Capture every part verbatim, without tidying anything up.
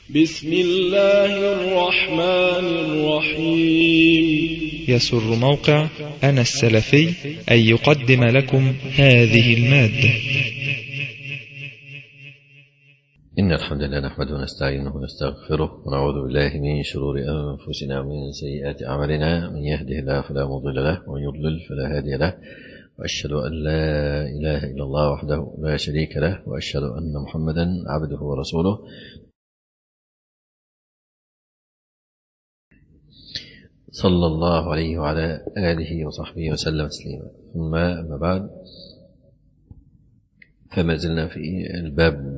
بسم الله الرحمن الرحيم. يسر موقع أنا السلفي أن يقدم لكم هذه المادة. إن الحمد لله نحمده ونستعينه ونستغفره ونعوذ بالله من شرور أنفسنا ومن سيئات أعمالنا، من يهده الله فلا مضل له ومن يضلل فلا هادي له، وأشهد أن لا إله إلا الله وحده لا شريك له، وأشهد أن محمدا عبده ورسوله. صلى الله عليه وعلى آله وصحبه وسلم تسليما. ثم أما بعد، فما زلنا في الباب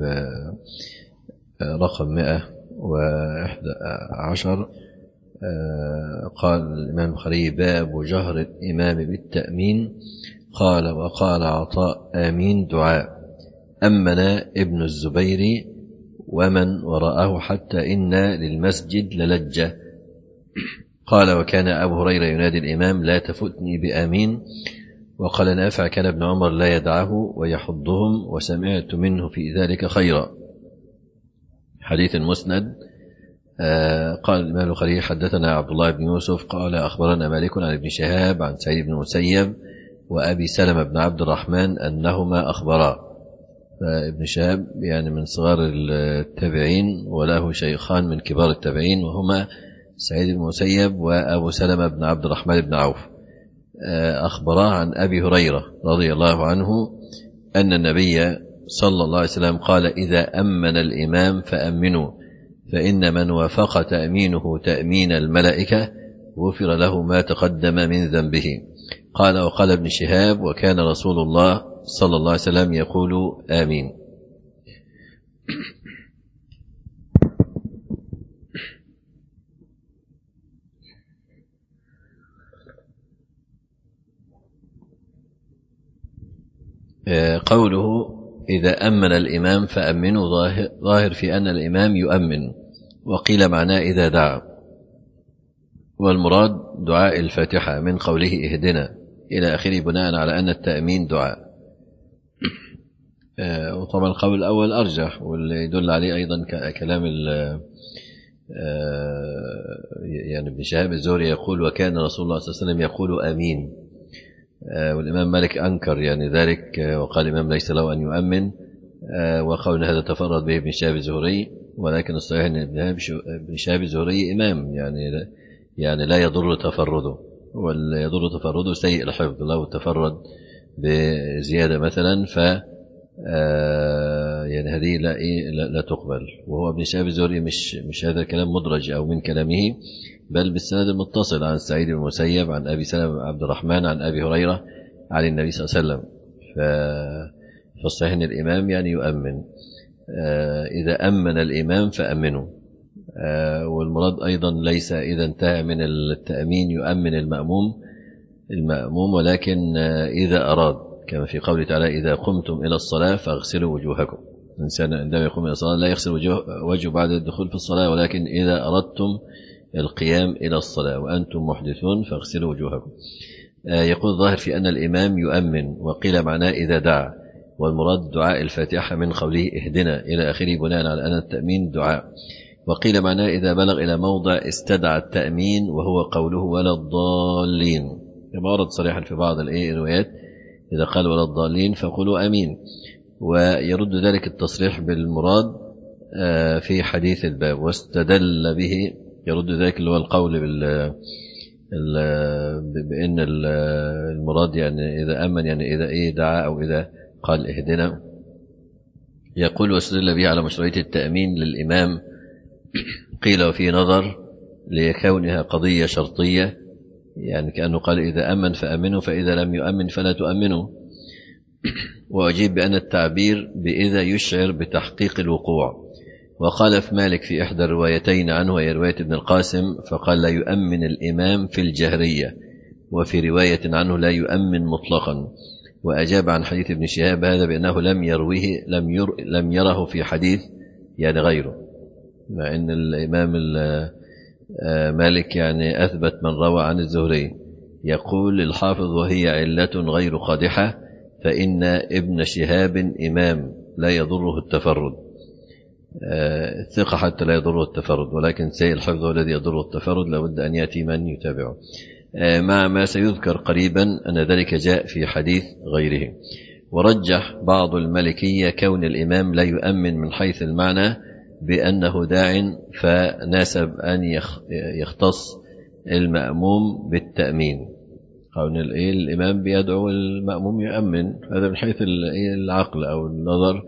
رقم مئة وإحدى عشر. قال الإمام البخاري: باب جهر الإمام بالتأمين. قال: وقال عطاء: آمين دعاء. أمنا ابن الزبير ومن وراءه حتى إن للمسجد للجة. قال: وكان أبو هريرة ينادي الإمام: لا تفتني بآمين. وقال نافع: كان ابن عمر لا يدعه ويحضهم، وسمعت منه في ذلك خيرا. حديث مسند. آه قال الإمام البخاري: حدثنا عبد الله بن يوسف قال: أخبرنا مالك عن ابن شهاب عن سعيد بن المسيب وأبي سلمة بن عبد الرحمن أنهما أخبرا. فابن شهاب يعني من صغار التابعين، وله شيخان من كبار التابعين، وهما سعيد بن المسيب وأبو سلمة بن عبد الرحمن بن عوف. أخبرا عن أبي هريرة رضي الله عنه أن النبي صلى الله عليه وسلم قال: إذا أمن الإمام فأمنوا، فإن من وافق تأمينه تأمين الملائكة غفر له ما تقدم من ذنبه. قال: وقال ابن شهاب: وكان رسول الله صلى الله عليه وسلم يقول آمين. قوله إذا أمن الإمام فأمنوا ظاهر في أن الإمام يؤمن، وقيل معناه إذا دعا، والمراد دعاء الفاتحة من قوله اهدنا إلى آخره، بناء على أن التأمين دعاء. وطبعا القول الأول أرجح، واللي يدل عليه أيضا كلام يعني ابن شهاب الزهري يقول: وكان رسول الله صلى الله عليه وسلم يقول آمين. والإمام مالك أنكر يعني ذلك، وقال الإمام ليس له أن يؤمن، وقول هذا تفرد به ابن شهاب الزهري، ولكن الصحيح أن ابن شهاب الزهري إمام، يعني يعني لا يضر تفرده، ولا يضر تفرده سيء الحفظ لو تفرد بزيادة مثلا، ف يعني هذه لا لا, لا تقبل. وهو ابن شهاب الزهري مش مش هذا الكلام مدرج أو من كلامه، بل بالسند المتصل عن سعيد بن المسيب عن أبي سلمة بن عبد الرحمن عن أبي هريرة عن النبي صلى الله عليه وسلم. فالصحيح أن الإمام يعني يؤمن. إذا أمن الإمام فأمنوا، والمراد أيضا ليس إذا انتهى من التأمين يؤمن المأموم المأموم ولكن إذا أراد، كما في قوله تعالى: إذا قمتم إلى الصلاة فاغسلوا وجوهكم. الإنسان عندما يقوم إلى الصلاة لا يغسل وجهه بعد الدخول في الصلاة، ولكن إذا أردتم القيام إلى الصلاة وأنتم محدثون فاغسلوا وجوهكم. يقول الظاهر في أن الإمام يؤمن، وقيل معناه إذا دعا، والمراد دعاء الفاتحة من قوله اهدنا إلى آخره، بناء على أن التأمين دعاء. وقيل معناه إذا بلغ إلى موضع استدعى التأمين، وهو قوله ولا الضالين، كما ورد صريحا في بعض الروايات: إذا قال ولا الضالين فقولوا أمين. ويرد ذلك التصريح بالمراد في حديث الباب، واستدل به، يرد ذلك اللي هو القول بال بأن المراد يعني إذا أمن يعني إذا إيه دعا أو إذا قال اهدنا. يقول: واستدل به على مشروعية التأمين للإمام. قيل وفي نظر لكونها قضية شرطية، يعني كأنه قال إذا أمن فأمنوا، فإذا لم يؤمن فلا تؤمنوا. وأجيب بأن التعبير بإذا يشعر بتحقيق الوقوع. وقال في مالك في إحدى الروايتين عنه، وهي رواية ابن القاسم، فقال: لا يؤمن الإمام في الجهرية، وفي رواية عنه لا يؤمن مطلقا. وأجاب عن حديث ابن شهاب هذا بأنه لم يروه لم, ير لم يره في حديث يعني غيره، مع أن الإمام مالك يعني أثبت من روى عن الزهري. يقول الحافظ: وهي علة غير قادحة، فإن ابن شهاب إمام لا يضره التفرد. الثقة حتى لا يضره التفرد، ولكن سيء الحفظ هو الذي يضره التفرد، لابد أن يأتي من يتابعه. مع ما سيذكر قريبا أن ذلك جاء في حديث غيره. ورجح بعض المالكية كون الإمام لا يؤمن من حيث المعنى بأنه داع، فناسب أن يختص المأموم بالتأمين. كون الإمام بيدعو المأموم يؤمن، هذا من حيث العقل أو النظر،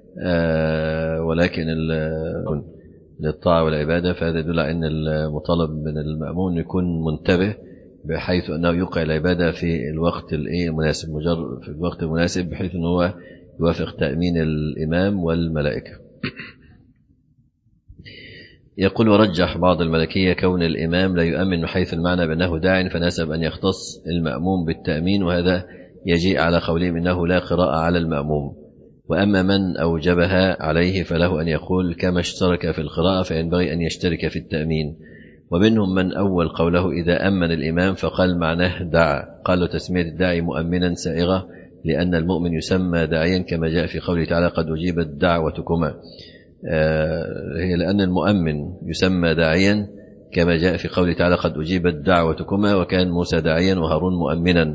ولكن للطاعة والعبادة فهذا يدل على أن المطالب من المأمون يكون منتبه بحيث أنه يوقع العبادة في الوقت المناسب، مجرد في الوقت المناسب، بحيث أنه يوافق تأمين الإمام والملائكة. يقول: ورجح بعض الملكية كون الإمام لا يؤمن من حيث المعنى بأنه داع، فناسب أن يختص المأموم بالتأمين، وهذا يجيء على قولهم إنه لا قراءة على المأموم. وأما من أوجبها عليه فله أن يقول كما اشترك في القراءة فينبغي أن يشترك في التأمين. ومنهم من أول قوله إذا أمن الإمام فقال معناه دعا، قالوا تسمية الداعي مؤمنا سائغة، لأن المؤمن يسمى داعيا كما جاء في قوله تعالى قد أجيبت دعوتكما، هي لأن المؤمن يسمى داعيا كما جاء في قوله تعالى قد أجيبت دعوتكما، وكان موسى داعيا وهارون مؤمنا،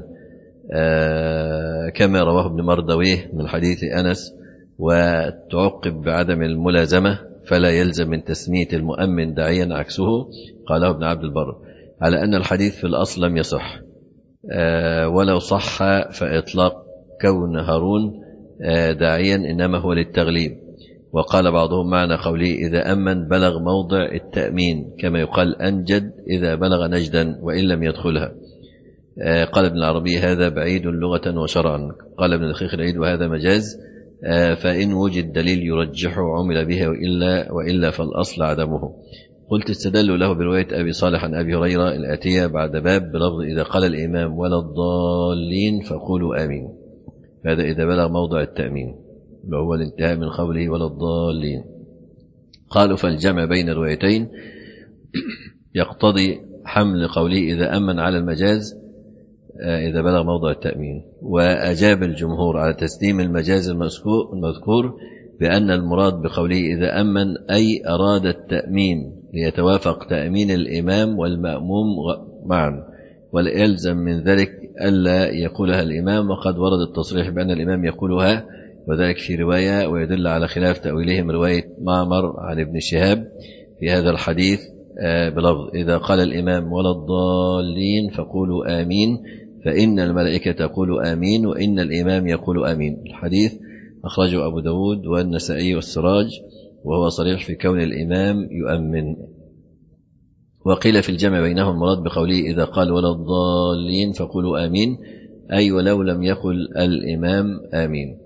كما رواه ابن مردويه من حديث أنس. وتعقب بعدم الملازمة فلا يلزم من تسمية المؤمن داعيا عكسه، قاله ابن عبد البر، على أن الحديث في الأصل لم يصح، ولو صح فإطلاق كون هارون داعيا إنما هو للتغليب. وقال بعضهم معنى قوله إذا أمن بلغ موضع التأمين، كما يقال أنجد إذا بلغ نجدا وإن لم يدخلها. قال ابن العربي هذا بعيد لغة وشرعا. قال ابن دقيق العيد وهذا مجاز، فإن وجد دليل يرجحه عمل به، وإلا, وإلا فالأصل عدمه. قلت استدلوا له برواية أبي صالح عن أبي هريرة الآتية بعد باب بلفظ إذا قال الإمام ولا الضالين فقولوا آمين، هذا إذا بلغ موضع التأمين وهو الانتهاء من قوله ولا الضالين. قالوا فالجمع بين الروايتين يقتضي حمل قوله إذا أمن على المجاز إذا بلغ موضع التأمين. وأجاب الجمهور على تسليم المجاز المذكور بأن المراد بقوله إذا أمن أي أراد التأمين ليتوافق تأمين الإمام والمأموم معا، ولا يلزم من ذلك ألا يقولها الإمام، وقد ورد التصريح بأن الإمام يقولها، وذلك في رواية، ويدل على خلاف تأويلهم رواية معمر عن ابن شهاب في هذا الحديث بلفظ إذا قال الإمام ولا الضالين فقولوا آمين، فإن الملائكة تقول آمين وإن الإمام يقول آمين. الحديث أخرجه أبو داود والنسائي والسراج، وهو صريح في كون الإمام يؤمن. وقيل في الجمع بينهم المراد بقوله إذا قال ولا الضالين فقولوا آمين أي ولو لم يقل الإمام آمين.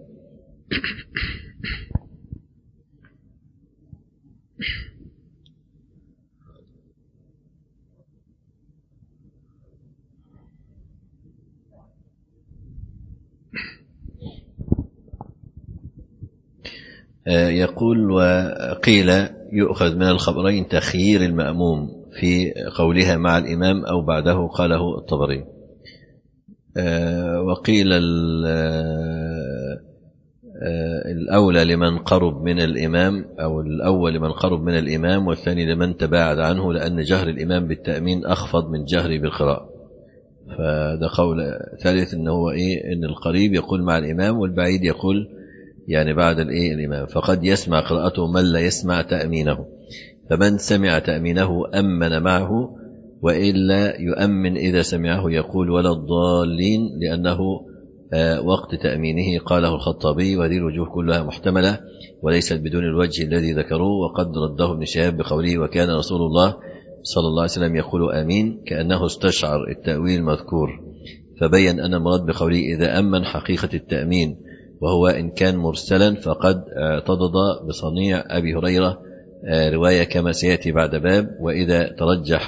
يقول وقيل يؤخذ من الخبرين تخيير المأموم في قولها مع الإمام أو بعده، قاله الطبري. وقيل الأولى لمن قرب من الإمام، أو الأول لمن قرب من الإمام، والثاني لمن تباعد عنه، لأن جهر الإمام بالتأمين أخفض من جهره بالقراءة. فده قول ثالث إنه هو إيه، إن القريب يقول مع الإمام والبعيد يقول يعني بعد الإيه الإمام، فقد يسمع قراءته من لا يسمع تأمينه، فمن سمع تأمينه أمن معه، وإلا يؤمن إذا سمعه يقول ولا الضالين، لأنه وقت تأمينه. قاله الخطابي وهذه الوجوه كلها محتملة وليست بدون الوجه الذي ذكروه، وقد رده ابن شهاب بقوله وكان رسول الله صلى الله عليه وسلم يقول آمين، كأنه استشعر التأويل المذكور، فبين أن المراد بقوله إذا أمن حقيقة التأمين، وهو إن كان مرسلا فقد اعتضد بصنيع أبي هريرة رواية كما سيأتي بعد باب. وإذا ترجح